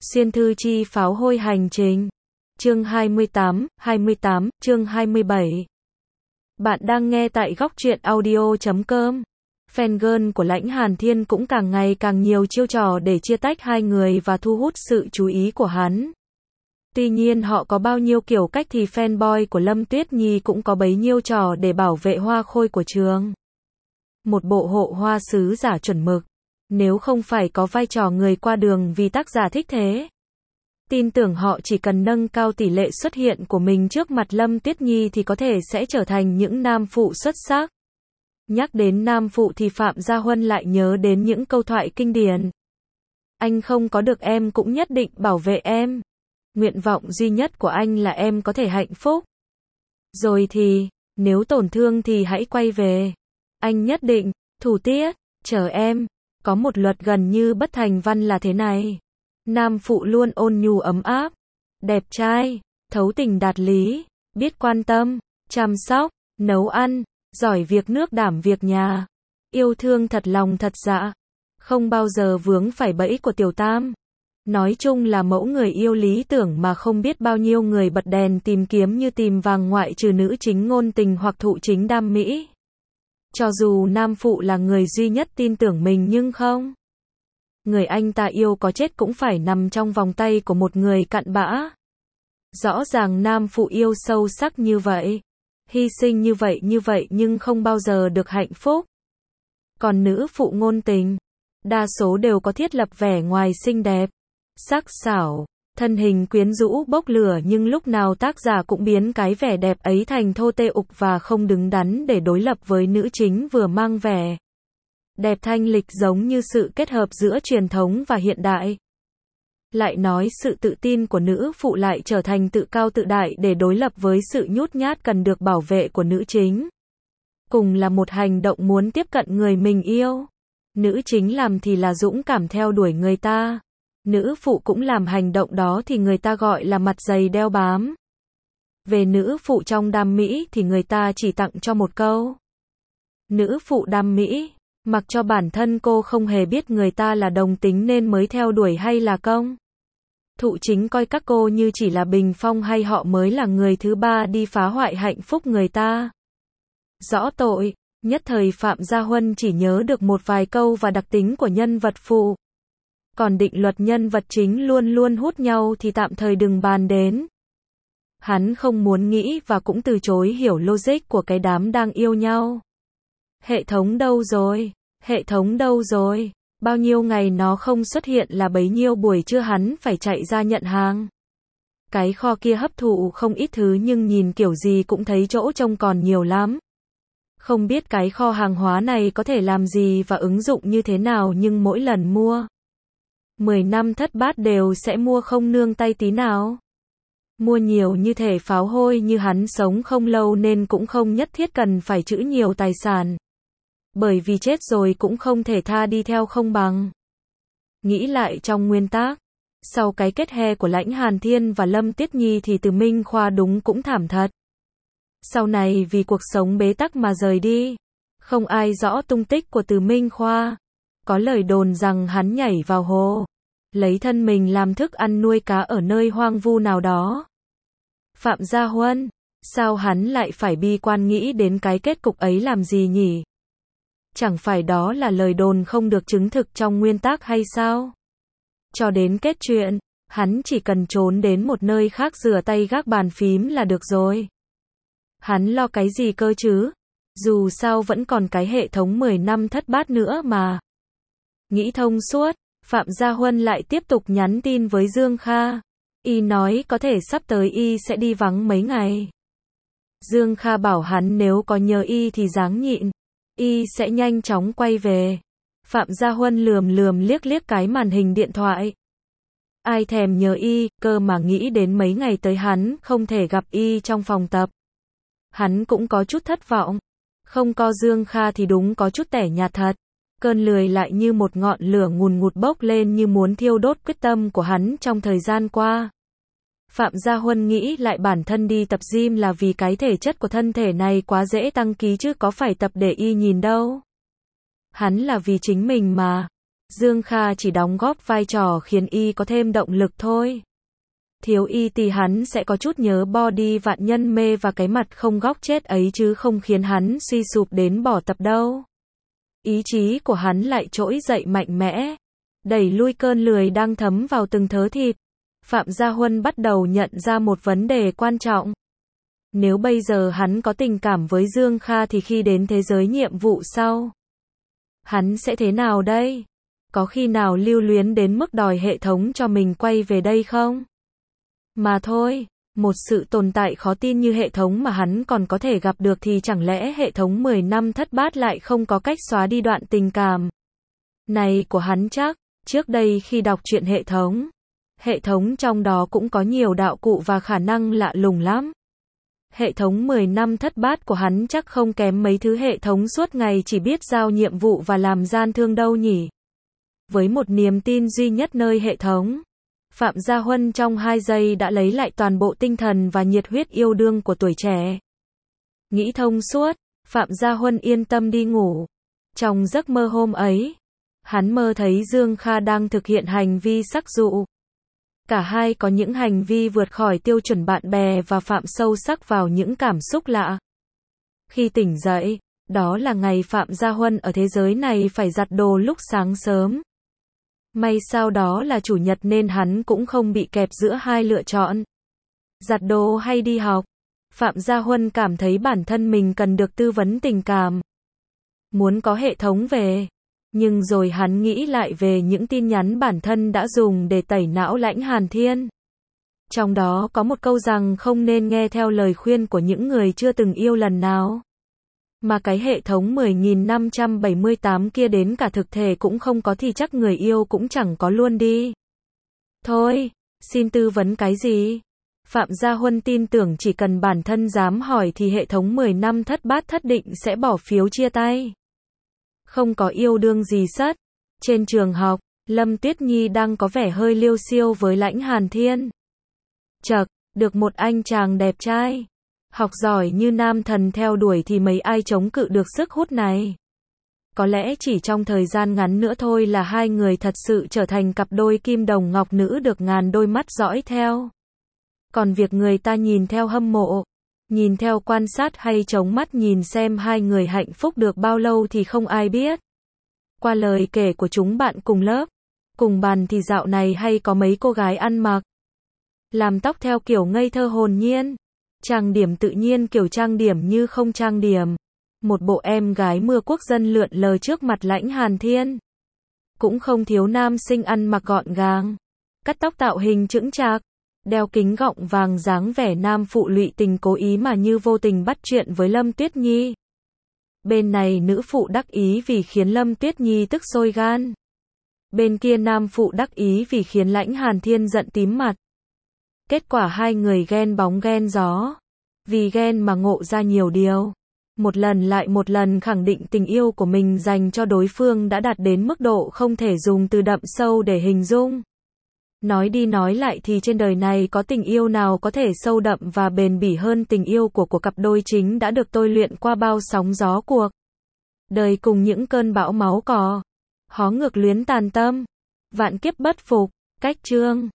Xuyên thư chi pháo hôi hành trình. Chương 28, chương 27. Bạn đang nghe tại góc truyện audio.com. Fangirl của Lãnh Hàn Thiên cũng càng ngày càng nhiều chiêu trò để chia tách hai người và thu hút sự chú ý của hắn. Tuy nhiên họ có bao nhiêu kiểu cách thì fanboy của Lâm Tuyết Nhi cũng có bấy nhiêu trò để bảo vệ hoa khôi của trường. Một bộ hộ hoa sứ giả chuẩn mực. Nếu không phải có vai trò người qua đường vì tác giả thích thế. Tin tưởng họ chỉ cần nâng cao tỷ lệ xuất hiện của mình trước mặt Lâm Tuyết Nhi thì có thể sẽ trở thành những nam phụ xuất sắc. Nhắc đến nam phụ thì Phạm Gia Huân lại nhớ đến những câu thoại kinh điển. Anh không có được em cũng nhất định bảo vệ em. Nguyện vọng duy nhất của anh là em có thể hạnh phúc. Rồi thì, nếu tổn thương thì hãy quay về. Anh nhất định, thủ tiết, chờ em. Có một luật gần như bất thành văn là thế này. Nam phụ luôn ôn nhu ấm áp, đẹp trai, thấu tình đạt lý, biết quan tâm, chăm sóc, nấu ăn, giỏi việc nước đảm việc nhà, yêu thương thật lòng thật dạ, không bao giờ vướng phải bẫy của tiểu tam. Nói chung là mẫu người yêu lý tưởng mà không biết bao nhiêu người bật đèn tìm kiếm như tìm vàng, ngoại trừ nữ chính ngôn tình hoặc thụ chính đam mỹ. Cho dù nam phụ là người duy nhất tin tưởng mình nhưng không. Người anh ta yêu có chết cũng phải nằm trong vòng tay của một người cặn bã. Rõ ràng nam phụ yêu sâu sắc như vậy, hy sinh như vậy nhưng không bao giờ được hạnh phúc. Còn nữ phụ ngôn tình, đa số đều có thiết lập vẻ ngoài xinh đẹp, sắc sảo, thân hình quyến rũ bốc lửa, nhưng lúc nào tác giả cũng biến cái vẻ đẹp ấy thành thô tê ục và không đứng đắn để đối lập với nữ chính vừa mang vẻ đẹp thanh lịch, giống như sự kết hợp giữa truyền thống và hiện đại. Lại nói sự tự tin của nữ phụ lại trở thành tự cao tự đại để đối lập với sự nhút nhát cần được bảo vệ của nữ chính. Cùng là một hành động muốn tiếp cận người mình yêu, nữ chính làm thì là dũng cảm theo đuổi người ta. Nữ phụ cũng làm hành động đó thì người ta gọi là mặt dày đeo bám. Về nữ phụ trong đam mỹ thì người ta chỉ tặng cho một câu. Nữ phụ đam mỹ, mặc cho bản thân cô không hề biết người ta là đồng tính nên mới theo đuổi hay là công. Thụ chính coi các cô như chỉ là bình phong hay họ mới là người thứ ba đi phá hoại hạnh phúc người ta. Rõ tội, nhất thời Phạm Gia Huân chỉ nhớ được một vài câu và đặc tính của nhân vật phụ. Còn định luật nhân vật chính luôn luôn hút nhau thì tạm thời đừng bàn đến. Hắn không muốn nghĩ và cũng từ chối hiểu logic của cái đám đang yêu nhau. Hệ thống đâu rồi? Hệ thống đâu rồi? Bao nhiêu ngày nó không xuất hiện là bấy nhiêu buổi trưa hắn phải chạy ra nhận hàng. Cái kho kia hấp thụ không ít thứ nhưng nhìn kiểu gì cũng thấy chỗ trông còn nhiều lắm. Không biết cái kho hàng hóa này có thể làm gì và ứng dụng như thế nào, nhưng mỗi lần mua 10 năm thất bát đều sẽ mua không nương tay tí nào. Mua nhiều như thể pháo hôi, như hắn sống không lâu nên cũng không nhất thiết cần phải trữ nhiều tài sản. Bởi vì chết rồi cũng không thể tha đi theo không bằng. Nghĩ lại trong nguyên tác, sau cái kết he của Lãnh Hàn Thiên và Lâm Tuyết Nhi thì Từ Minh Khoa đúng cũng thảm thật. Sau này vì cuộc sống bế tắc mà rời đi. Không ai rõ tung tích của Từ Minh Khoa. Có lời đồn rằng hắn nhảy vào hồ, lấy thân mình làm thức ăn nuôi cá ở nơi hoang vu nào đó. Phạm Gia Huân, sao hắn lại phải bi quan nghĩ đến cái kết cục ấy làm gì nhỉ? Chẳng phải đó là lời đồn không được chứng thực trong nguyên tác hay sao? Cho đến kết truyện, hắn chỉ cần trốn đến một nơi khác rửa tay gác bàn phím là được rồi. Hắn lo cái gì cơ chứ? Dù sao vẫn còn cái hệ thống 10 năm thất bát nữa mà. Nghĩ thông suốt, Phạm Gia Huân lại tiếp tục nhắn tin với Dương Kha. Y nói có thể sắp tới Y sẽ đi vắng mấy ngày. Dương Kha bảo hắn nếu có nhờ Y thì ráng nhịn, Y sẽ nhanh chóng quay về. Phạm Gia Huân lườm liếc cái màn hình điện thoại. Ai thèm nhờ Y, cơ mà nghĩ đến mấy ngày tới hắn không thể gặp Y trong phòng tập. Hắn cũng có chút thất vọng. Không có Dương Kha thì đúng có chút tẻ nhạt thật. Cơn lười lại như một ngọn lửa ngùn ngụt bốc lên như muốn thiêu đốt quyết tâm của hắn trong thời gian qua. Phạm Gia Huân nghĩ lại bản thân đi tập gym là vì cái thể chất của thân thể này quá dễ tăng ký chứ có phải tập để Y nhìn đâu. Hắn là vì chính mình mà. Dương Kha chỉ đóng góp vai trò khiến y có thêm động lực thôi. Thiếu y thì hắn sẽ có chút nhớ body vạn nhân mê và cái mặt không góc chết ấy chứ không khiến hắn suy sụp đến bỏ tập đâu. Ý chí của hắn lại trỗi dậy mạnh mẽ, đẩy lui cơn lười đang thấm vào từng thớ thịt. Phạm Gia Huân bắt đầu nhận ra một vấn đề quan trọng. Nếu bây giờ hắn có tình cảm với Dương Kha thì khi đến thế giới nhiệm vụ sau, hắn sẽ thế nào đây? Có khi nào lưu luyến đến mức đòi hệ thống cho mình quay về đây không? Mà thôi, một sự tồn tại khó tin như hệ thống mà hắn còn có thể gặp được thì chẳng lẽ hệ thống 10 năm thất bát lại không có cách xóa đi đoạn tình cảm này của hắn chắc? Trước đây khi đọc truyện hệ thống trong đó cũng có nhiều đạo cụ và khả năng lạ lùng lắm. Hệ thống 10 năm thất bát của hắn chắc không kém mấy thứ hệ thống suốt ngày chỉ biết giao nhiệm vụ và làm gian thương đâu nhỉ. Với một niềm tin duy nhất nơi hệ thống, Phạm Gia Huân trong 2 giây đã lấy lại toàn bộ tinh thần và nhiệt huyết yêu đương của tuổi trẻ. Nghĩ thông suốt, Phạm Gia Huân yên tâm đi ngủ. Trong giấc mơ hôm ấy, hắn mơ thấy Dương Kha đang thực hiện hành vi sắc dụ. Cả hai có những hành vi vượt khỏi tiêu chuẩn bạn bè và phạm sâu sắc vào những cảm xúc lạ. Khi tỉnh dậy, đó là ngày Phạm Gia Huân ở thế giới này phải giặt đồ lúc sáng sớm. May sao đó là chủ nhật nên hắn cũng không bị kẹp giữa hai lựa chọn. Giặt đồ hay đi học. Phạm Gia Huân cảm thấy bản thân mình cần được tư vấn tình cảm. Muốn có hệ thống về. Nhưng rồi hắn nghĩ lại về những tin nhắn bản thân đã dùng để tẩy não Lãnh Hàn Thiên. Trong đó có một câu rằng không nên nghe theo lời khuyên của những người chưa từng yêu lần nào. Mà cái hệ thống 10.578 kia đến cả thực thể cũng không có thì chắc người yêu cũng chẳng có luôn đi. Thôi, xin tư vấn cái gì? Phạm Gia Huân tin tưởng chỉ cần bản thân dám hỏi thì hệ thống 10 năm thất bát thất định sẽ bỏ phiếu chia tay. Không có yêu đương gì sất. Trên trường học, Lâm Tuyết Nhi đang có vẻ hơi liêu xiêu với Lãnh Hàn Thiên. Chậc, được một anh chàng đẹp trai, học giỏi như nam thần theo đuổi thì mấy ai chống cự được sức hút này. Có lẽ chỉ trong thời gian ngắn nữa thôi là hai người thật sự trở thành cặp đôi kim đồng ngọc nữ được ngàn đôi mắt dõi theo. Còn việc người ta nhìn theo hâm mộ, nhìn theo quan sát hay chống mắt nhìn xem hai người hạnh phúc được bao lâu thì không ai biết. Qua lời kể của chúng bạn cùng lớp, cùng bàn thì dạo này hay có mấy cô gái ăn mặc, làm tóc theo kiểu ngây thơ hồn nhiên, trang điểm tự nhiên kiểu trang điểm như không trang điểm. Một bộ em gái mưa quốc dân lượn lờ trước mặt Lãnh Hàn Thiên. Cũng không thiếu nam sinh ăn mặc gọn gàng, cắt tóc tạo hình chững chạc, đeo kính gọng vàng dáng vẻ nam phụ lụy tình cố ý mà như vô tình bắt chuyện với Lâm Tuyết Nhi. Bên này nữ phụ đắc ý vì khiến Lâm Tuyết Nhi tức sôi gan. Bên kia nam phụ đắc ý vì khiến Lãnh Hàn Thiên giận tím mặt. Kết quả hai người ghen bóng ghen gió. Vì ghen mà ngộ ra nhiều điều. Một lần lại một lần khẳng định tình yêu của mình dành cho đối phương đã đạt đến mức độ không thể dùng từ đậm sâu để hình dung. Nói đi nói lại thì trên đời này có tình yêu nào có thể sâu đậm và bền bỉ hơn tình yêu của cặp đôi chính đã được tôi luyện qua bao sóng gió cuộc đời cùng những cơn bão máu cò. Hó ngược luyến tàn tâm. Vạn kiếp bất phục. Cách chương